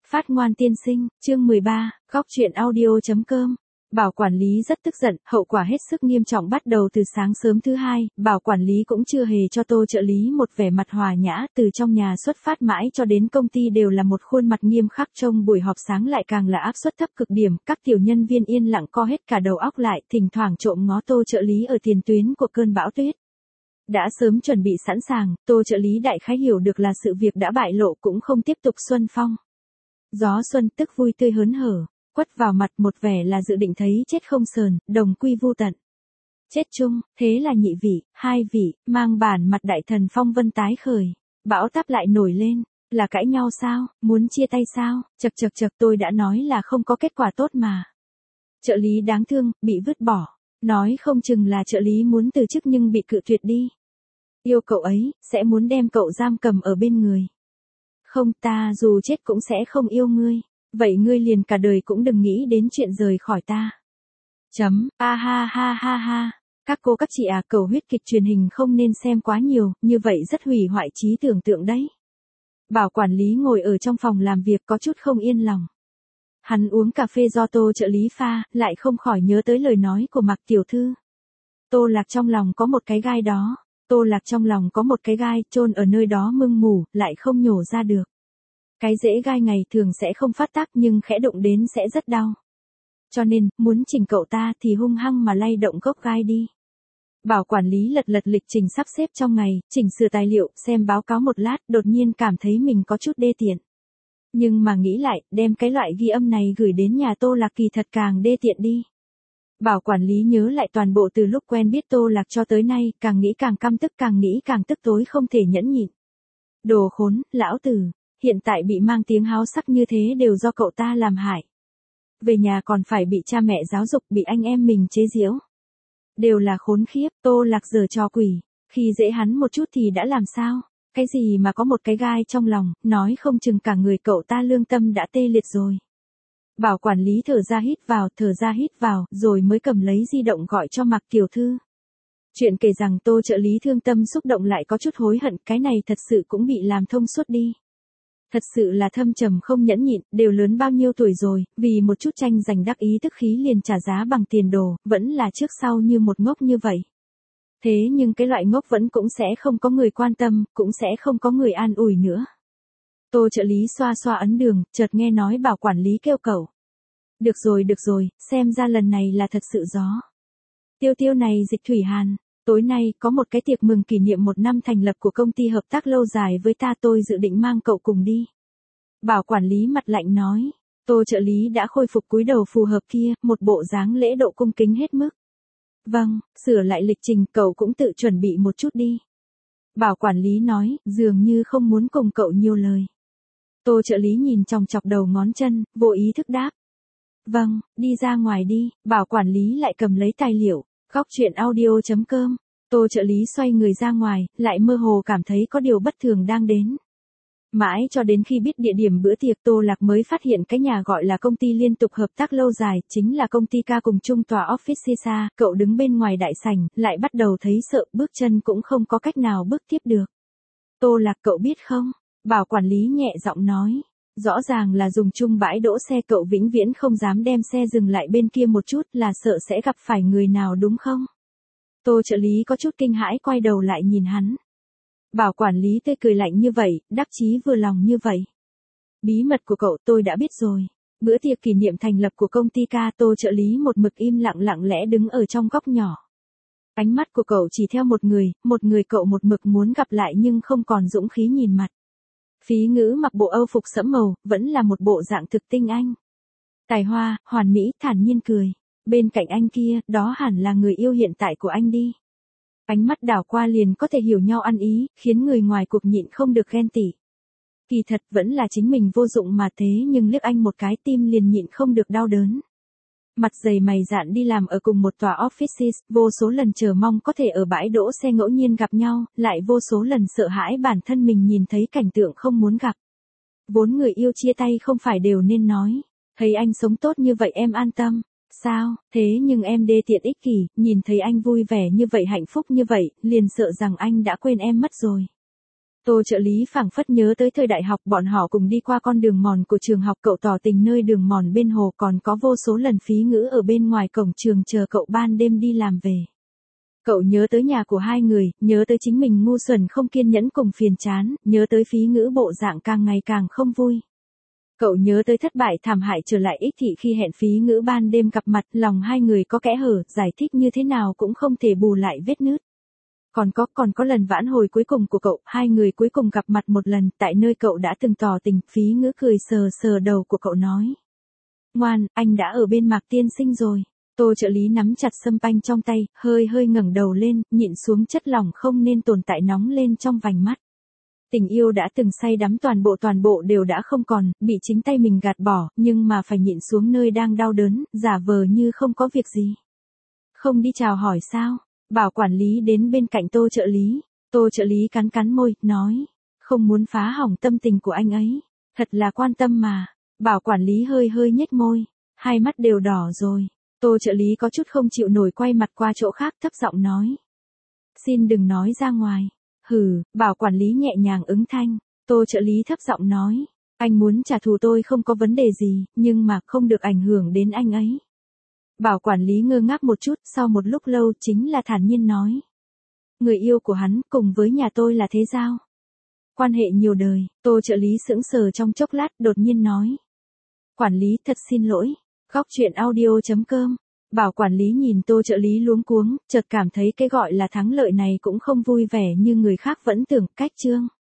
Phát ngoan tiên sinh, chương 13, góc truyện audio.com. Bảo quản lý rất tức giận, hậu quả hết sức nghiêm trọng bắt đầu từ sáng sớm thứ hai, bảo quản lý cũng chưa hề cho Tô trợ lý một vẻ mặt hòa nhã, từ trong nhà xuất phát mãi cho đến công ty đều là một khuôn mặt nghiêm khắc, trong buổi họp sáng lại càng là áp suất thấp cực điểm, các tiểu nhân viên yên lặng co hết cả đầu óc lại, thỉnh thoảng trộm ngó Tô trợ lý ở tiền tuyến của cơn bão tuyết. Đã sớm chuẩn bị sẵn sàng, Tô trợ lý đại khái hiểu được là sự việc đã bại lộ cũng không tiếp tục xuân phong. Gió xuân tức vui tươi hớn hở, quất vào mặt một vẻ là dự định thấy chết không sờn, đồng quy vu tận. Chết chung, thế là nhị vị, hai vị, mang bản mặt đại thần phong vân tái khởi, bão táp lại nổi lên, là cãi nhau sao, muốn chia tay sao, chật tôi đã nói là không có kết quả tốt mà. Trợ lý đáng thương, bị vứt bỏ, nói không chừng là trợ lý muốn từ chức nhưng bị cự tuyệt đi. Yêu cậu ấy, sẽ muốn đem cậu giam cầm ở bên người. Không, ta dù chết cũng sẽ không yêu ngươi. Vậy ngươi liền cả đời cũng đừng nghĩ đến chuyện rời khỏi ta. A ha ha ha ha. Các cô các chị à, cầu huyết kịch truyền hình không nên xem quá nhiều, như vậy rất hủy hoại trí tưởng tượng đấy. Bảo quản lý ngồi ở trong phòng làm việc có chút không yên lòng. Hắn uống cà phê do Tô trợ lý pha, lại không khỏi nhớ tới lời nói của Mạc tiểu thư. Tô Lạc trong lòng có một cái gai đó. Tô Lạc trong lòng có một cái gai, chôn ở nơi đó mưng mủ, lại không nhổ ra được. Cái rễ gai ngày thường sẽ không phát tác nhưng khẽ đụng đến sẽ rất đau. Cho nên, muốn chỉnh cậu ta thì hung hăng mà lay động gốc gai đi. Bảo quản lý lật lịch trình sắp xếp trong ngày, chỉnh sửa tài liệu, xem báo cáo một lát, đột nhiên cảm thấy mình có chút đê tiện. Nhưng mà nghĩ lại, đem cái loại ghi âm này gửi đến nhà Tô Lạc kỳ thật càng đê tiện đi. Bảo quản lý nhớ lại toàn bộ từ lúc quen biết Tô Lạc cho tới nay, càng nghĩ càng căm tức, càng nghĩ càng tức tối không thể nhẫn nhịn. Đồ khốn, lão tử, hiện tại bị mang tiếng háo sắc như thế đều do cậu ta làm hại. Về nhà còn phải bị cha mẹ giáo dục, bị anh em mình chế giễu. Đều là khốn khiếp, Tô Lạc giở trò quỷ, khi dễ hắn một chút thì đã làm sao, cái gì mà có một cái gai trong lòng, nói không chừng cả người cậu ta lương tâm đã tê liệt rồi. Bảo quản lý thở ra hít vào, rồi mới cầm lấy di động gọi cho Mạc tiểu thư. Chuyện kể rằng Tô trợ lý thương tâm xúc động lại có chút hối hận, cái này thật sự cũng bị làm thông suốt đi. Thật sự là thâm trầm không nhẫn nhịn, đều lớn bao nhiêu tuổi rồi, vì một chút tranh giành đắc ý tức khí liền trả giá bằng tiền đồ, vẫn là trước sau như một ngốc như vậy. Thế nhưng cái loại ngốc vẫn cũng sẽ không có người quan tâm, cũng sẽ không có người an ủi nữa. Tô trợ lý xoa xoa ấn đường, chợt nghe nói bảo quản lý kêu cậu. Được rồi, xem ra lần này là thật sự gió. Tiêu này Dịch Thủy Hàn, tối nay có một cái tiệc mừng kỷ niệm 1 năm thành lập của công ty hợp tác lâu dài với ta, tôi dự định mang cậu cùng đi. Bảo quản lý mặt lạnh nói. Tô trợ lý đã khôi phục cúi đầu phù hợp kia, một bộ dáng lễ độ cung kính hết mức. Vâng, sửa lại lịch trình, cậu cũng tự chuẩn bị một chút đi. Bảo quản lý nói, dường như không muốn cùng cậu nhiều lời. Tô trợ lý nhìn chòng chọc đầu ngón chân, vô ý thức đáp. Vâng, đi ra ngoài đi, bảo quản lý lại cầm lấy tài liệu, góc truyện audio.com. Tô trợ lý xoay người ra ngoài, lại mơ hồ cảm thấy có điều bất thường đang đến. Mãi cho đến khi biết địa điểm bữa tiệc, Tô Lạc mới phát hiện cái nhà gọi là công ty liên tục hợp tác lâu dài, chính là công ty ca cùng chung tòa office Sisa. Cậu đứng bên ngoài đại sảnh, lại bắt đầu thấy sợ, bước chân cũng không có cách nào bước tiếp được. Tô Lạc, cậu biết không? Bảo quản lý nhẹ giọng nói. Rõ ràng là dùng chung bãi đỗ xe, cậu vĩnh viễn không dám đem xe dừng lại bên kia một chút, là sợ sẽ gặp phải người nào đúng không? Tô trợ lý có chút kinh hãi quay đầu lại nhìn hắn. Bảo quản lý tươi cười lạnh như vậy, đắc chí vừa lòng như vậy. Bí mật của cậu tôi đã biết rồi. Bữa tiệc kỷ niệm thành lập của công ty ca. Tô trợ lý một mực im lặng lẽ đứng ở trong góc nhỏ. Ánh mắt của cậu chỉ theo một người cậu một mực muốn gặp lại nhưng không còn dũng khí nhìn mặt. Phí Ngữ mặc bộ Âu phục sẫm màu, vẫn là một bộ dạng thực tinh anh. Tài hoa, hoàn mỹ, thản nhiên cười. Bên cạnh anh kia, đó hẳn là người yêu hiện tại của anh đi. Ánh mắt đảo qua liền có thể hiểu nhau ăn ý, khiến người ngoài cuộc nhịn không được ghen tị. Kỳ thật vẫn là chính mình vô dụng mà, thế nhưng liếc anh một cái tim liền nhịn không được đau đớn. Mặt dày mày dạn đi làm ở cùng một tòa offices, vô số lần chờ mong có thể ở bãi đỗ xe ngẫu nhiên gặp nhau, lại vô số lần sợ hãi bản thân mình nhìn thấy cảnh tượng không muốn gặp. Vốn người yêu chia tay không phải đều nên nói, thấy anh sống tốt như vậy em an tâm. Sao, thế nhưng em đê tiện ích kỷ, nhìn thấy anh vui vẻ như vậy hạnh phúc như vậy, liền sợ rằng anh đã quên em mất rồi. Tô trợ lý phảng phất nhớ tới thời đại học bọn họ cùng đi qua con đường mòn của trường học, cậu tỏ tình nơi đường mòn bên hồ, còn có vô số lần Phí Ngữ ở bên ngoài cổng trường chờ cậu ban đêm đi làm về. Cậu nhớ tới nhà của hai người, nhớ tới chính mình ngu xuẩn không kiên nhẫn cùng phiền chán, nhớ tới Phí Ngữ bộ dạng càng ngày càng không vui. Cậu nhớ tới thất bại thảm hại trở lại ích thị khi hẹn Phí Ngữ ban đêm gặp mặt, lòng hai người có kẽ hở, giải thích như thế nào cũng không thể bù lại vết nứt. Còn có lần vãn hồi cuối cùng của cậu, hai người cuối cùng gặp mặt một lần, tại nơi cậu đã từng tỏ tình, Phí Ngữ cười sờ sờ đầu của cậu nói. Ngoan, anh đã ở bên Mạc tiên sinh rồi. Tô trợ lý nắm chặt sâm panh trong tay, hơi ngẩng đầu lên, nhịn xuống chất lỏng không nên tồn tại nóng lên trong vành mắt. Tình yêu đã từng say đắm toàn bộ đều đã không còn, bị chính tay mình gạt bỏ, nhưng mà phải nhịn xuống nơi đang đau đớn, giả vờ như không có việc gì. Không đi chào hỏi sao? Bảo quản lý đến bên cạnh Tô trợ lý. Tô trợ lý cắn môi, nói. Không muốn phá hỏng tâm tình của anh ấy. Thật là quan tâm mà. Bảo quản lý hơi nhếch môi. Hai mắt đều đỏ rồi. Tô trợ lý có chút không chịu nổi, quay mặt qua chỗ khác, thấp giọng nói. Xin đừng nói ra ngoài. Hừ, bảo quản lý nhẹ nhàng ứng thanh. Tô trợ lý thấp giọng nói. Anh muốn trả thù tôi không có vấn đề gì, nhưng mà không được ảnh hưởng đến anh ấy. Bảo quản lý ngơ ngác một chút, sau một lúc lâu chính là thản nhiên nói. Người yêu của hắn cùng với nhà tôi là thế giao. Quan hệ nhiều đời. Tô trợ lý sững sờ trong chốc lát, đột nhiên nói. Quản lý thật xin lỗi. Góc truyện audio.com. Bảo quản lý nhìn Tô trợ lý luống cuống, chợt cảm thấy cái gọi là thắng lợi này cũng không vui vẻ như người khác vẫn tưởng. Cách chương